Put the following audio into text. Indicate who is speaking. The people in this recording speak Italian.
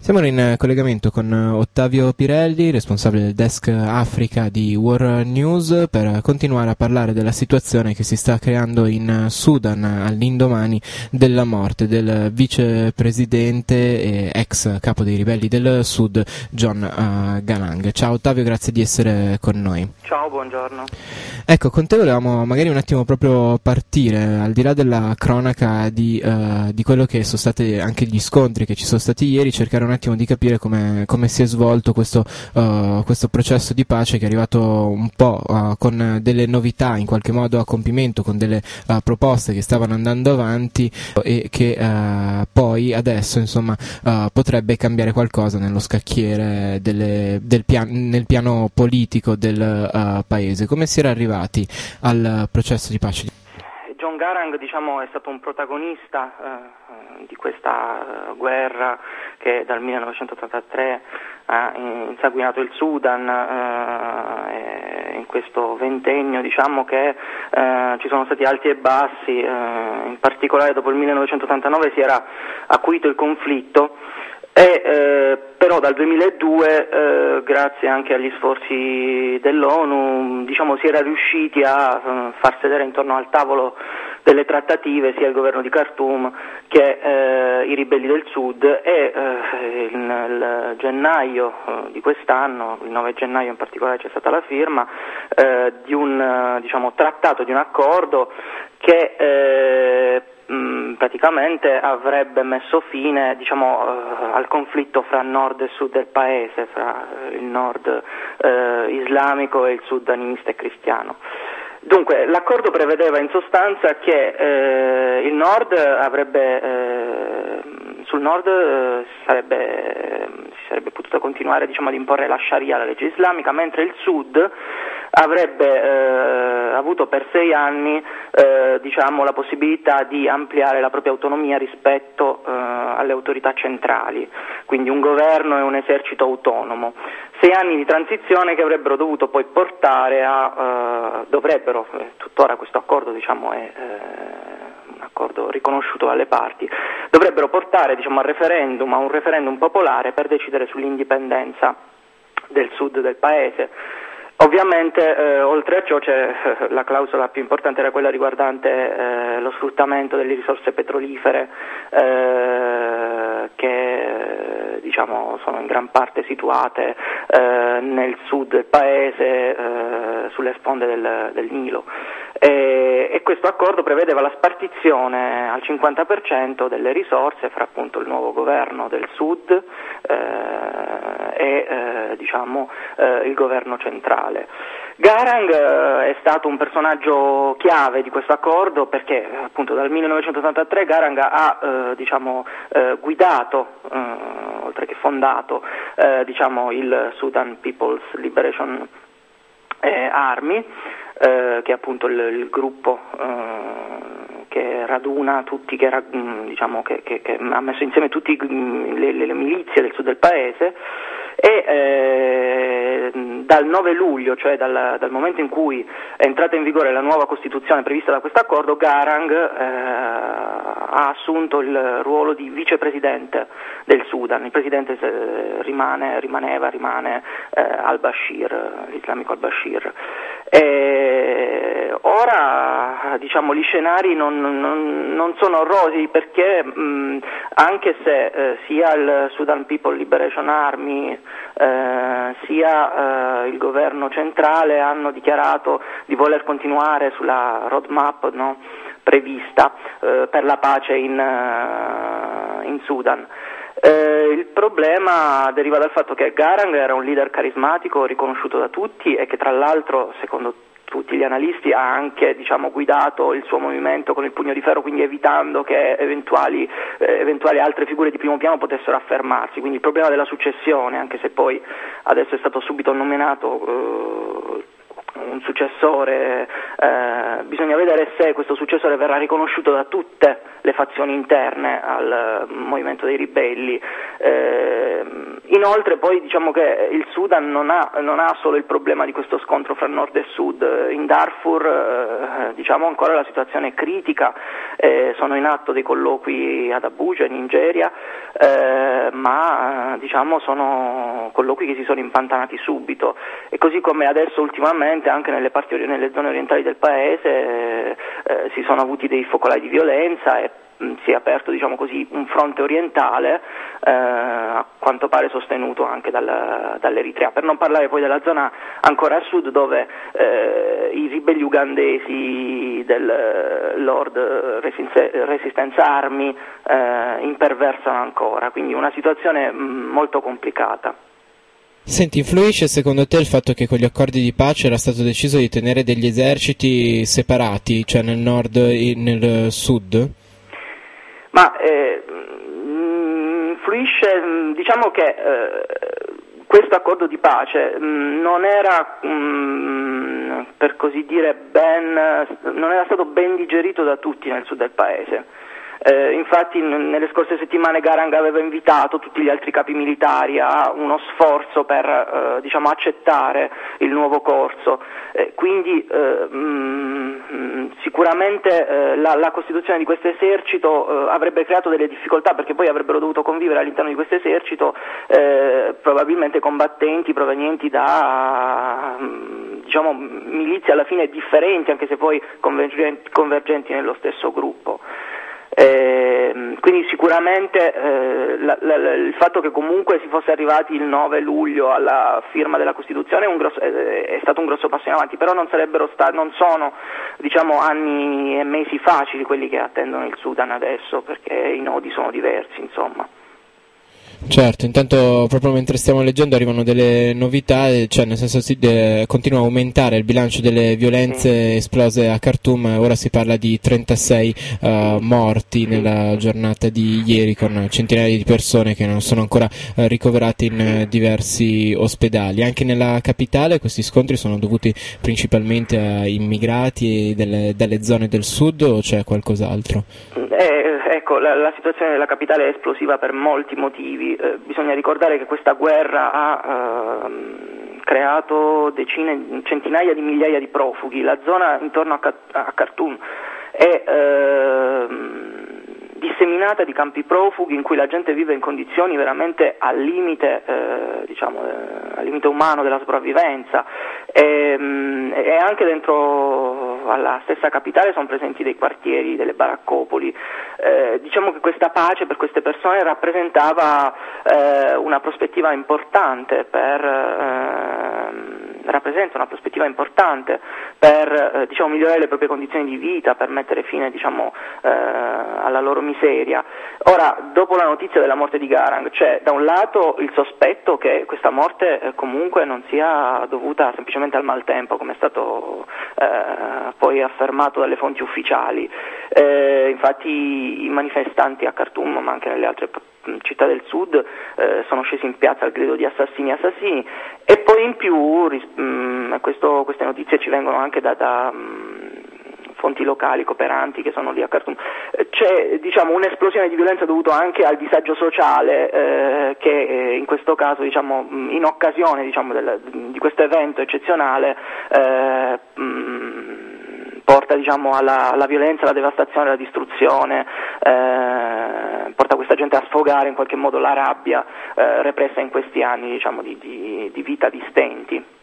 Speaker 1: Siamo in collegamento con Ottavio Pirelli, responsabile del desk Africa di War News, per continuare a parlare della situazione che si sta creando in Sudan all'indomani della morte del vicepresidente e ex capo dei ribelli del Sud, John Garang. Ciao Ottavio, grazie di essere con noi.
Speaker 2: Ciao, buongiorno.
Speaker 1: Ecco, con te volevamo magari un attimo proprio partire, al di là della cronaca di quello che sono stati anche gli scontri che ci sono stati ieri, cercare un attimo di capire come si è svolto questo processo di pace che è arrivato un po' con delle novità in qualche modo a compimento, con delle proposte che stavano andando avanti e che poi adesso insomma potrebbe cambiare qualcosa nello scacchiere nel piano politico del paese. Come si era arrivati al processo di pace?
Speaker 2: John Garang, è stato un protagonista di questa guerra che dal 1983 ha insanguinato il Sudan. In questo ventennio che ci sono stati alti e bassi, in particolare dopo il 1989 si era acuito il conflitto. Però dal 2002, grazie anche agli sforzi dell'ONU, si era riusciti a far sedere intorno al tavolo delle trattative sia il governo di Khartoum che i ribelli del Sud, e nel gennaio di quest'anno, il 9 gennaio in particolare, c'è stata la firma di un trattato, di un accordo che praticamente avrebbe messo fine al conflitto fra nord e sud del paese, fra il nord islamico e il sud animista e cristiano. Dunque, l'accordo prevedeva in sostanza che il nord sul nord si sarebbe potuto continuare ad imporre la Sharia, la legge islamica, mentre il sud avrebbe avuto per 6 anni la possibilità di ampliare la propria autonomia rispetto alle autorità centrali, quindi un governo e un esercito autonomo. 6 anni di transizione che avrebbero dovuto poi portare tuttora questo accordo è un accordo riconosciuto dalle parti, dovrebbero portare a un referendum popolare per decidere sull'indipendenza del sud del paese. Ovviamente oltre a ciò c'è la clausola più importante, era quella riguardante lo sfruttamento delle risorse petrolifere che sono in gran parte situate nel sud del paese, sulle sponde del Nilo. E questo accordo prevedeva la spartizione al 50% delle risorse fra appunto il nuovo governo del sud e il governo centrale. Garang è stato un personaggio chiave di questo accordo perché appunto dal 1983 Garang ha guidato, oltre che fondato, il Sudan People's Liberation Army, che è appunto il gruppo che raduna tutti, che ha messo insieme tutte le milizie del sud del paese, e dal 9 luglio, cioè dal momento in cui è entrata in vigore la nuova Costituzione prevista da questo accordo, Garang ha assunto il ruolo di vicepresidente del Sudan. Il presidente rimane al-Bashir, l'islamico al-Bashir. Ora gli scenari non sono rosei perché anche se sia il Sudan People Liberation Army sia il governo centrale hanno dichiarato di voler continuare sulla roadmap prevista per la pace in Sudan. Il problema deriva dal fatto che Garang era un leader carismatico riconosciuto da tutti e che tra l'altro, secondo tutti gli analisti, ha anche guidato il suo movimento con il pugno di ferro, quindi evitando che eventuali altre figure di primo piano potessero affermarsi. Quindi il problema della successione, anche se poi adesso è stato subito nominato un successore, bisogna vedere se questo successore verrà riconosciuto da tutte le fazioni interne al movimento dei ribelli. Inoltre poi diciamo che il Sudan non ha solo il problema di questo scontro fra nord e sud. In Darfur diciamo ancora la situazione è critica, sono in atto dei colloqui ad Abuja in Nigeria, ma diciamo sono colloqui che si sono impantanati subito, e così come adesso ultimamente anche nelle zone orientali del paese si sono avuti dei focolai di violenza e si è aperto, diciamo così, un fronte orientale, a quanto pare sostenuto anche dall'Eritrea, per non parlare poi della zona ancora a sud dove i ribelli ugandesi del Lord Resistance Army imperversano ancora, quindi una situazione molto complicata.
Speaker 1: Senti, influisce secondo te il fatto che con gli accordi di pace era stato deciso di tenere degli eserciti separati, cioè nel nord e nel sud?
Speaker 2: Ma influisce, diciamo che questo accordo di pace non era, per così dire, non era stato ben digerito da tutti nel sud del paese. Infatti nelle scorse settimane Garang aveva invitato tutti gli altri capi militari a uno sforzo per diciamo accettare il nuovo corso, quindi sicuramente la costituzione di questo esercito avrebbe creato delle difficoltà, perché poi avrebbero dovuto convivere all'interno di questo esercito probabilmente combattenti provenienti da diciamo milizie alla fine differenti, anche se poi convergenti nello stesso gruppo. Quindi sicuramente il fatto che comunque si fosse arrivati il 9 luglio alla firma della Costituzione è stato un grosso passo in avanti, però non sono diciamo anni e mesi facili quelli che attendono il Sudan adesso, perché i nodi sono diversi, insomma.
Speaker 1: Certo, intanto proprio mentre stiamo leggendo arrivano delle novità, cioè nel senso continua a aumentare il bilancio delle violenze esplose a Khartoum, ora si parla di 36 morti nella giornata di ieri, con centinaia di persone che non sono ancora ricoverate in diversi ospedali. Anche nella capitale questi scontri sono dovuti principalmente a immigrati dalle zone del sud, o c'è qualcos'altro?
Speaker 2: Ecco, la situazione della capitale è esplosiva per molti motivi. Bisogna ricordare che questa guerra ha creato centinaia di migliaia di profughi. La zona intorno a Khartoum è disseminata di campi profughi in cui la gente vive in condizioni veramente al limite umano della sopravvivenza, e anche dentro alla stessa capitale sono presenti dei quartieri, delle baraccopoli. Diciamo che questa pace per queste persone rappresentava una prospettiva importante rappresenta una prospettiva importante per diciamo migliorare le proprie condizioni di vita, per mettere fine diciamo alla loro miseria. Ora, dopo la notizia della morte di Garang, c'è da un lato il sospetto che questa morte comunque non sia dovuta semplicemente al maltempo, come è stato poi affermato dalle fonti ufficiali. Infatti i manifestanti a Khartoum, ma anche nelle altre città del sud, sono scesi in piazza al grido di assassini, assassini, e poi in più queste notizie ci vengono anche da fonti locali cooperanti che sono lì a Khartoum. C'è diciamo un'esplosione di violenza dovuta anche al disagio sociale che in questo caso diciamo in occasione diciamo di questo evento eccezionale porta diciamo alla violenza, alla devastazione, alla distruzione, porta questa gente a sfogare in qualche modo la rabbia repressa in questi anni diciamo di vita di stenti.